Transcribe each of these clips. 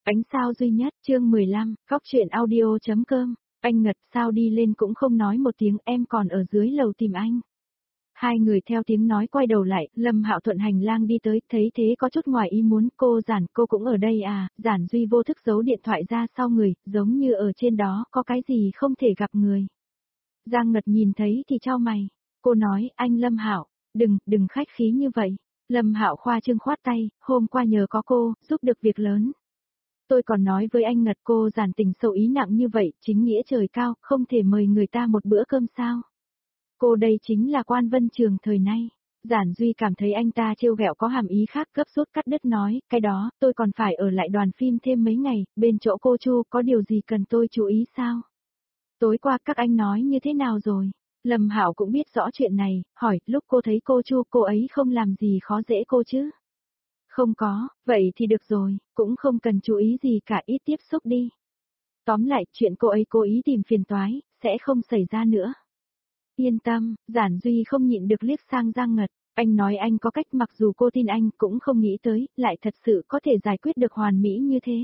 Ánh sao duy nhất, chương 15, góc truyện audio.com, anh Ngật sao đi lên cũng không nói một tiếng, em còn ở dưới lầu tìm anh. Hai người theo tiếng nói quay đầu lại, Lâm Hạo thuận hành lang đi tới, thấy thế có chút ngoài ý muốn, cô cũng ở đây à, Giản Duy vô thức giấu điện thoại ra sau người, giống như ở trên đó có cái gì không thể gặp người. Giang Ngật nhìn thấy thì chau mày, cô nói, anh Lâm Hạo, đừng khách khí như vậy. Lâm Hạo khoa trương khoát tay, hôm qua nhờ có cô, giúp được việc lớn. Tôi còn nói với anh Ngật cô Giản tình sâu ý nặng như vậy, chính nghĩa trời cao, không thể mời người ta một bữa cơm sao. Cô đây chính là quan vân trường thời nay. Giản Duy cảm thấy anh ta trêu ghẹo có hàm ý khác, gấp rút cắt đứt nói, cái đó, tôi còn phải ở lại đoàn phim thêm mấy ngày, bên chỗ cô Chu có điều gì cần tôi chú ý sao? Tối qua các anh nói như thế nào rồi? Lâm Hạo cũng biết rõ chuyện này, hỏi, lúc cô thấy cô Chu cô ấy không làm gì khó dễ cô chứ? Không có, vậy thì được rồi, cũng không cần chú ý gì cả, ít tiếp xúc đi. Tóm lại, chuyện cô ấy cố ý tìm phiền toái, sẽ không xảy ra nữa. Yên tâm, Giản Duy không nhịn được liếc sang Giang Ngật, anh nói anh có cách mặc dù cô tin anh cũng không nghĩ tới, lại thật sự có thể giải quyết được hoàn mỹ như thế.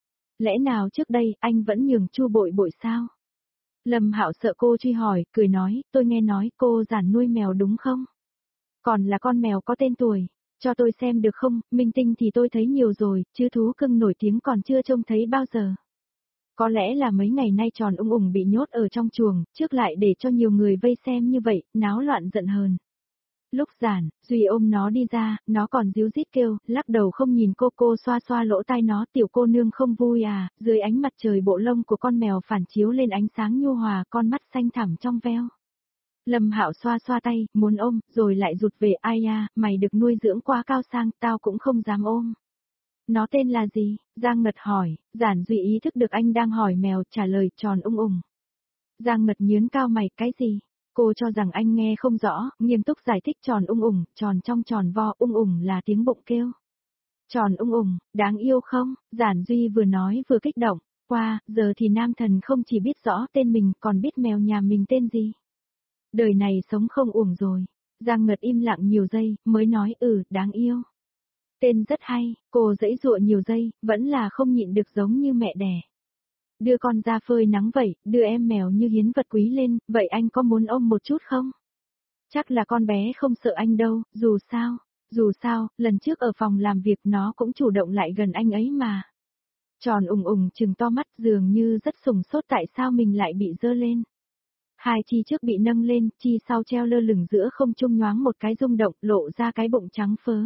Lẽ nào trước đây anh vẫn nhường Chu bội sao? Lâm Hạo sợ cô truy hỏi, cười nói, tôi nghe nói cô Giản nuôi mèo đúng không? Còn là con mèo có tên tuổi. Cho tôi xem được không, minh tinh thì tôi thấy nhiều rồi, chứ thú cưng nổi tiếng còn chưa trông thấy bao giờ. Có lẽ là mấy ngày nay Tròn Ung bị nhốt ở trong chuồng, trước lại để cho nhiều người vây xem như vậy, náo loạn giận hờn. Lúc Giản Duy ôm nó đi ra, nó còn díu dít kêu, lắc đầu không nhìn cô xoa xoa lỗ tai nó, tiểu cô nương không vui à, dưới ánh mặt trời bộ lông của con mèo phản chiếu lên ánh sáng nhu hòa, con mắt xanh thẳm trong veo. Lâm Hạo xoa xoa tay, muốn ôm, rồi lại rụt về, ai ya, mày được nuôi dưỡng quá cao sang, tao cũng không dám ôm. Nó tên là gì? Giang Ngật hỏi, Giản Duy ý thức được anh đang hỏi mèo, trả lời, Tròn Ung. Giang Ngật nhướng cao mày, cái gì? Cô cho rằng anh nghe không rõ, nghiêm túc giải thích, Tròn Ung, tròn trong tròn vo, Ung là tiếng bụng kêu. Tròn Ung, đáng yêu không? Giản Duy vừa nói vừa kích động, giờ thì nam thần không chỉ biết rõ tên mình còn biết mèo nhà mình tên gì. Đời này sống không uổng rồi. Giang Ngật im lặng nhiều giây, mới nói, đáng yêu. Tên rất hay, cô giãy giụa nhiều giây, vẫn là không nhịn được giống như mẹ đẻ. Đưa con ra phơi nắng vậy, đưa em mèo như hiến vật quý lên, vậy anh có muốn ôm một chút không? Chắc là con bé không sợ anh đâu, dù sao, lần trước ở phòng làm việc nó cũng chủ động lại gần anh ấy mà. Tròn Ung trừng to mắt, dường như rất sủng sốt tại sao mình lại bị dơ lên. Hai chi trước bị nâng lên, chi sau treo lơ lửng giữa không trung, nhoáng một cái rung động, lộ ra cái bụng trắng phớ.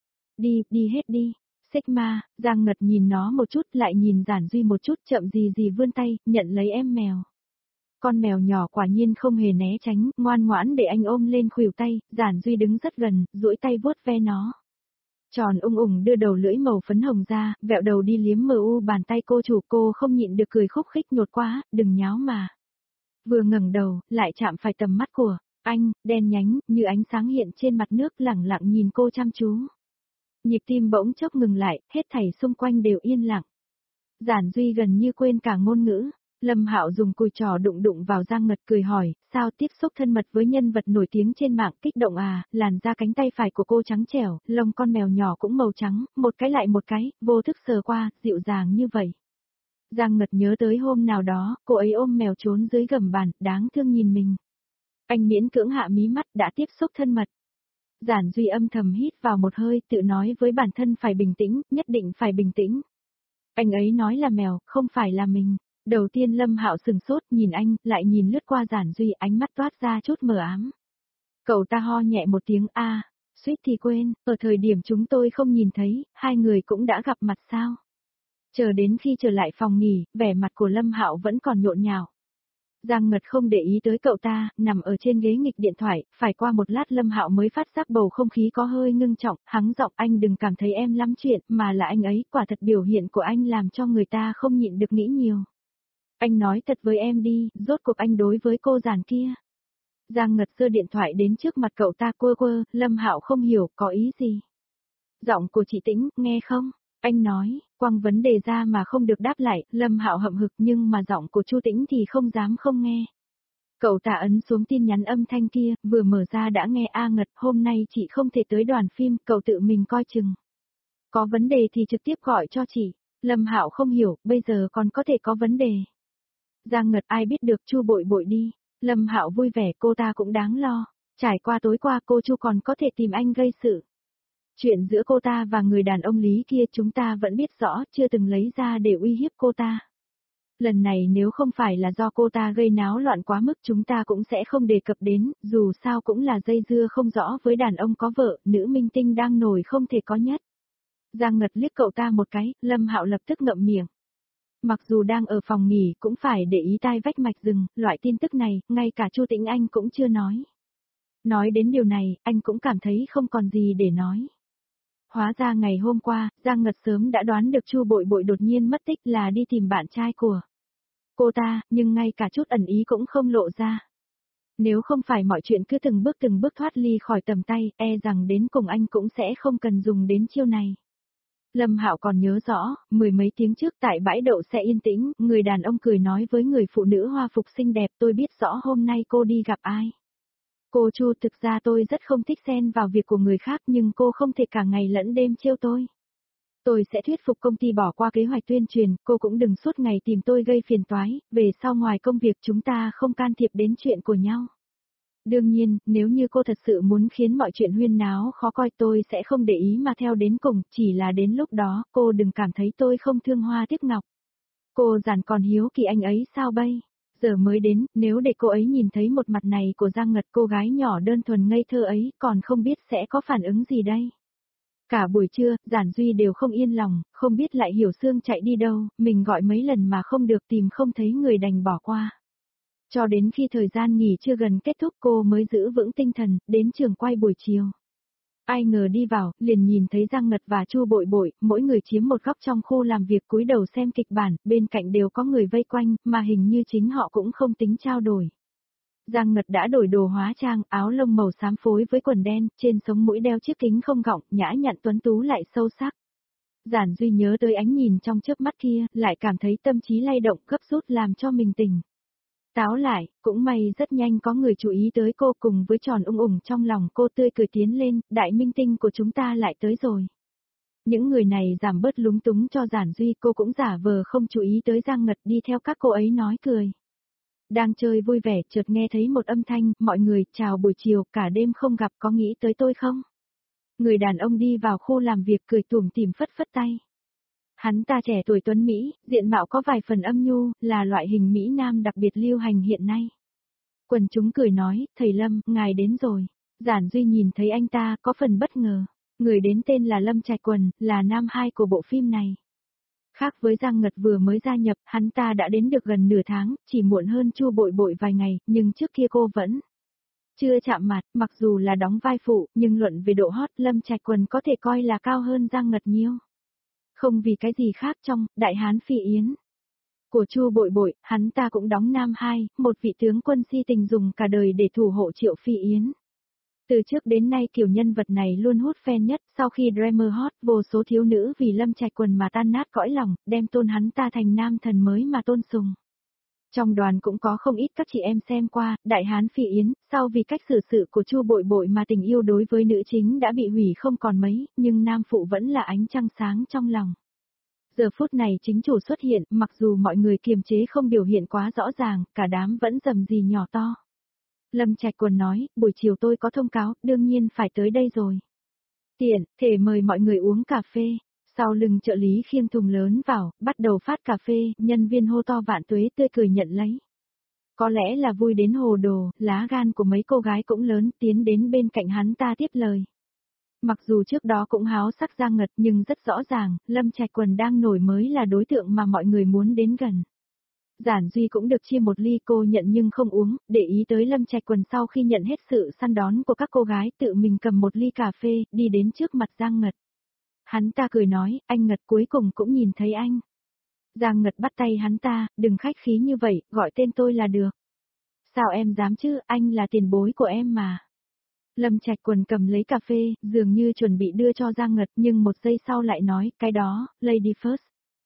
Đi hết đi. Sigma, Giang Ngật nhìn nó một chút, lại nhìn Giản Duy một chút, chậm gì vươn tay, nhận lấy em mèo. Con mèo nhỏ quả nhiên không hề né tránh, ngoan ngoãn để anh ôm lên khuỷu tay, Giản Duy đứng rất gần, duỗi tay vuốt ve nó. Tròn Ung đưa đầu lưỡi màu phấn hồng ra, vẹo đầu đi liếm bàn tay cô chủ, cô không nhịn được cười khúc khích, nhột quá, đừng nháo mà. Vừa ngẩng đầu, lại chạm phải tầm mắt của anh, đen nhánh, như ánh sáng hiện trên mặt nước, lẳng lặng nhìn cô chăm chú. Nhịp tim bỗng chốc ngừng lại, hết thảy xung quanh đều yên lặng. Giản Duy gần như quên cả ngôn ngữ. Lâm Hạo dùng cùi trò đụng vào Giang Ngật, cười hỏi, sao tiếp xúc thân mật với nhân vật nổi tiếng trên mạng, kích động à? Làn da cánh tay phải của cô trắng trẻo, lông con mèo nhỏ cũng màu trắng, một cái lại một cái, vô thức sờ qua, dịu dàng như vậy. Giang Ngật nhớ tới hôm nào đó, cô ấy ôm mèo trốn dưới gầm bàn, đáng thương nhìn mình. Anh miễn cưỡng hạ mí mắt, đã tiếp xúc thân mật. Giản Duy âm thầm hít vào một hơi, tự nói với bản thân phải bình tĩnh, nhất định phải bình tĩnh. Anh ấy nói là mèo, không phải là mình. Đầu tiên Lâm Hạo sừng sốt, nhìn anh, lại nhìn lướt qua Giản Duy, ánh mắt toát ra chút mờ ám. Cậu ta ho nhẹ một tiếng, suýt thì quên, ở thời điểm chúng tôi không nhìn thấy, hai người cũng đã gặp mặt sao? Chờ đến khi trở lại phòng nghỉ, vẻ mặt của Lâm Hạo vẫn còn nhộn nhạo. Giang Ngật không để ý tới cậu ta, nằm ở trên ghế nghịch điện thoại, phải qua một lát Lâm Hạo mới phát giác bầu không khí có hơi ngưng trọng, hắng giọng, anh đừng cảm thấy em lắm chuyện, mà là anh ấy, quả thật biểu hiện của anh làm cho người ta không nhịn được nghĩ nhiều. Anh nói thật với em đi, rốt cuộc anh đối với cô Giản kia. Giang Ngật giơ điện thoại đến trước mặt cậu ta, quơ, Lâm Hạo không hiểu, có ý gì. Giọng của chị Tĩnh, nghe không? Anh nói, quăng vấn đề ra mà không được đáp lại, Lâm Hạo hậm hực, nhưng mà giọng của Chu Tĩnh thì không dám không nghe. Cậu ta ấn xuống tin nhắn âm thanh kia, vừa mở ra đã nghe, Ngật, hôm nay chị không thể tới đoàn phim, cậu tự mình coi chừng. Có vấn đề thì trực tiếp gọi cho chị. Lâm Hạo không hiểu, bây giờ còn có thể có vấn đề. Giang Ngật ai biết được, Chu Bội Bội đi. Lâm Hạo vui vẻ, cô ta cũng đáng lo. Trải qua tối qua cô Chu còn có thể tìm anh gây sự. Chuyện giữa cô ta và người đàn ông Lý kia chúng ta vẫn biết rõ, chưa từng lấy ra để uy hiếp cô ta. Lần này nếu không phải là do cô ta gây náo loạn quá mức chúng ta cũng sẽ không đề cập đến, dù sao cũng là dây dưa không rõ với đàn ông có vợ, nữ minh tinh đang nổi không thể có nhất. Giang Ngật liếc cậu ta một cái, Lâm Hạo lập tức ngậm miệng. Mặc dù đang ở phòng nghỉ cũng phải để ý tai vách mạch rừng, loại tin tức này, ngay cả Chu Tĩnh Anh cũng chưa nói. Nói đến điều này, anh cũng cảm thấy không còn gì để nói. Hóa ra ngày hôm qua, Giang Ngật sớm đã đoán được Chu Bội Bội đột nhiên mất tích là đi tìm bạn trai của cô ta, nhưng ngay cả chút ẩn ý cũng không lộ ra. Nếu không phải mọi chuyện cứ từng bước thoát ly khỏi tầm tay, e rằng đến cùng anh cũng sẽ không cần dùng đến chiêu này. Lâm Hạo còn nhớ rõ, mười mấy tiếng trước tại bãi đậu xe yên tĩnh, người đàn ông cười nói với người phụ nữ hoa phục xinh đẹp, tôi biết rõ hôm nay cô đi gặp ai. Cô Chu, thực ra tôi rất không thích xen vào việc của người khác nhưng cô không thể cả ngày lẫn đêm trêu tôi. Tôi sẽ thuyết phục công ty bỏ qua kế hoạch tuyên truyền, cô cũng đừng suốt ngày tìm tôi gây phiền toái, về sau ngoài công việc chúng ta không can thiệp đến chuyện của nhau. Đương nhiên, nếu như cô thật sự muốn khiến mọi chuyện huyên náo khó coi tôi sẽ không để ý mà theo đến cùng, chỉ là đến lúc đó cô đừng cảm thấy tôi không thương hoa tiếc ngọc. Cô giản còn hiếu kỳ anh ấy sao bây? Giờ mới đến, nếu để cô ấy nhìn thấy một mặt này của Giang Ngật, cô gái nhỏ đơn thuần ngây thơ ấy còn không biết sẽ có phản ứng gì đây. Cả buổi trưa, Giản Duy đều không yên lòng, không biết lại Hiểu Sương chạy đi đâu, mình gọi mấy lần mà không được tìm không thấy người đành bỏ qua. Cho đến khi thời gian nghỉ trưa gần kết thúc cô mới giữ vững tinh thần, đến trường quay buổi chiều. Ai ngờ đi vào, liền nhìn thấy Giang Ngật và Chu Bội Bội, mỗi người chiếm một góc trong khu làm việc cúi đầu xem kịch bản, bên cạnh đều có người vây quanh, mà hình như chính họ cũng không tính trao đổi. Giang Ngật đã đổi đồ hóa trang, áo lông màu xám phối với quần đen, trên sống mũi đeo chiếc kính không gọng, nhã nhặn tuấn tú lại sâu sắc. Giản Duy nhớ tới ánh nhìn trong chớp mắt kia, lại cảm thấy tâm trí lay động gấp rút làm cho mình tỉnh táo lại, cũng may rất nhanh có người chú ý tới cô cùng với tròn ung trong lòng cô tươi cười tiến lên, đại minh tinh của chúng ta lại tới rồi. Những người này giảm bớt lúng túng cho Giản Duy, cô cũng giả vờ không chú ý tới Giang Ngật đi theo các cô ấy nói cười. Đang chơi vui vẻ chợt nghe thấy một âm thanh, mọi người, chào buổi chiều, cả đêm không gặp có nghĩ tới tôi không? Người đàn ông đi vào khu làm việc cười tủm tỉm phất phất tay. Hắn ta trẻ tuổi tuấn Mỹ, diện mạo có vài phần âm nhu, là loại hình Mỹ Nam đặc biệt lưu hành hiện nay. Quần chúng cười nói, thầy Lâm, ngài đến rồi. Giản Duy nhìn thấy anh ta có phần bất ngờ. Người đến tên là Lâm Trạch Quần, là nam hai của bộ phim này. Khác với Giang Ngật vừa mới gia nhập, hắn ta đã đến được gần nửa tháng, chỉ muộn hơn Chu Bội Bội vài ngày, nhưng trước kia cô vẫn chưa chạm mặt, mặc dù là đóng vai phụ, nhưng luận về độ hot Lâm Trạch Quần có thể coi là cao hơn Giang Ngật nhiều. Không vì cái gì khác trong Đại Hán Phi Yến của Chu Bội Bội, hắn ta cũng đóng nam hai, một vị tướng quân si tình dùng cả đời để thủ hộ Triệu Phi Yến. Từ trước đến nay kiểu nhân vật này luôn hút fan nhất, sau khi Dreamer hot, vô số thiếu nữ vì Lâm Trạch Quần mà tan nát cõi lòng, đem tôn hắn ta thành nam thần mới mà tôn sùng. Trong đoàn cũng có không ít các chị em xem qua, Đại Hán Phi Yến, sau vì cách xử sự của Chu Bội Bội mà tình yêu đối với nữ chính đã bị hủy không còn mấy, nhưng nam phụ vẫn là ánh trăng sáng trong lòng. Giờ phút này chính chủ xuất hiện, mặc dù mọi người kiềm chế không biểu hiện quá rõ ràng, cả đám vẫn rầm rì nhỏ to. Lâm Trạch Quần nói, buổi chiều tôi có thông cáo, đương nhiên phải tới đây rồi. Tiện, thể mời mọi người uống cà phê. Sau lưng trợ lý khiêng thùng lớn vào, bắt đầu phát cà phê, nhân viên hô to vạn tuế tươi cười nhận lấy. Có lẽ là vui đến hồ đồ, lá gan của mấy cô gái cũng lớn, tiến đến bên cạnh hắn ta tiếp lời. Mặc dù trước đó cũng háo sắc Giang Ngật nhưng rất rõ ràng, Lâm Trạch Quần đang nổi mới là đối tượng mà mọi người muốn đến gần. Giản Duy cũng được chia một ly, cô nhận nhưng không uống, để ý tới Lâm Trạch Quần sau khi nhận hết sự săn đón của các cô gái tự mình cầm một ly cà phê, đi đến trước mặt Giang Ngật. Hắn ta cười nói, anh Ngật cuối cùng cũng nhìn thấy anh. Giang Ngật bắt tay hắn ta, đừng khách khí như vậy, gọi tên tôi là được. Sao em dám chứ, anh là tiền bối của em mà. Lâm Trạch Quần cầm lấy cà phê, dường như chuẩn bị đưa cho Giang Ngật nhưng một giây sau lại nói, cái đó, lady first.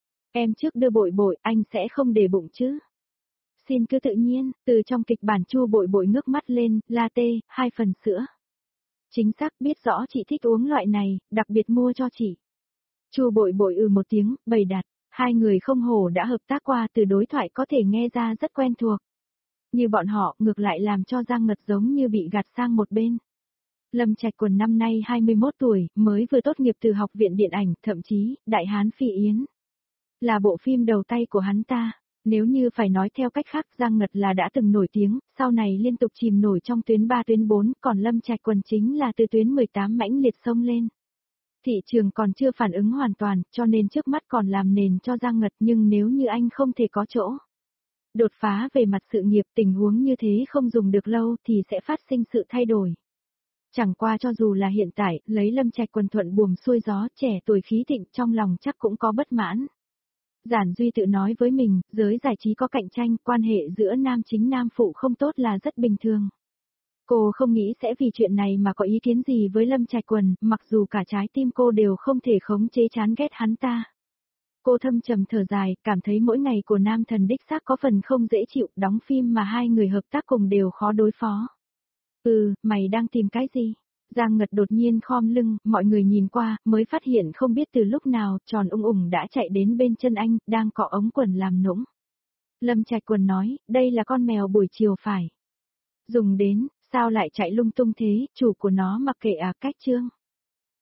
Em trước đưa Bội Bội, anh sẽ không để bụng chứ. Xin cứ tự nhiên, từ trong kịch bản Chu Bội Bội ngước mắt lên, latte, 2 phần sữa. Chính xác biết rõ chị thích uống loại này, đặc biệt mua cho chị. Chu Bội Bội một tiếng, bày đặt, Hai người không hổ đã hợp tác qua, từ đối thoại có thể nghe ra rất quen thuộc. Như bọn họ, ngược lại làm cho Giang Ngật giống như bị gạt sang một bên. Lâm Trạch Quần năm nay 21 tuổi, mới vừa tốt nghiệp từ học viện điện ảnh, thậm chí, Đại Hán Phi Yến. Là bộ phim đầu tay của hắn ta. Nếu như phải nói theo cách khác, Giang Ngật là đã từng nổi tiếng, sau này liên tục chìm nổi trong tuyến 3 tuyến 4, còn Lâm Trạch Quần chính là từ tuyến 18 mãnh liệt sông lên. Thị trường còn chưa phản ứng hoàn toàn, cho nên trước mắt còn làm nền cho Giang Ngật, nhưng nếu như anh không thể có chỗ đột phá về mặt sự nghiệp, tình huống như thế không dùng được lâu thì sẽ phát sinh sự thay đổi. Chẳng qua cho dù là hiện tại, lấy Lâm Trạch Quần thuận buồm xuôi gió, trẻ tuổi khí thịnh, trong lòng chắc cũng có bất mãn. Giản Duy tự nói với mình, giới giải trí có cạnh tranh, quan hệ giữa nam chính nam phụ không tốt là rất bình thường. Cô không nghĩ sẽ vì chuyện này mà có ý kiến gì với Lâm Trạch Quần, mặc dù cả trái tim cô đều không thể khống chế chán ghét hắn ta. Cô thâm trầm thở dài, cảm thấy mỗi ngày của nam thần đích xác có phần không dễ chịu, đóng phim mà hai người hợp tác cùng đều khó đối phó. Mày đang tìm cái gì? Giang Ngật đột nhiên khom lưng, mọi người nhìn qua, mới phát hiện không biết từ lúc nào, Tròn ung đã chạy đến bên chân anh, đang cọ ống quần làm nũng. Lâm Trạch Quần nói, đây là con mèo buổi chiều phải dùng đến, sao lại chạy lung tung thế, chủ của nó mặc kệ à, cách chương.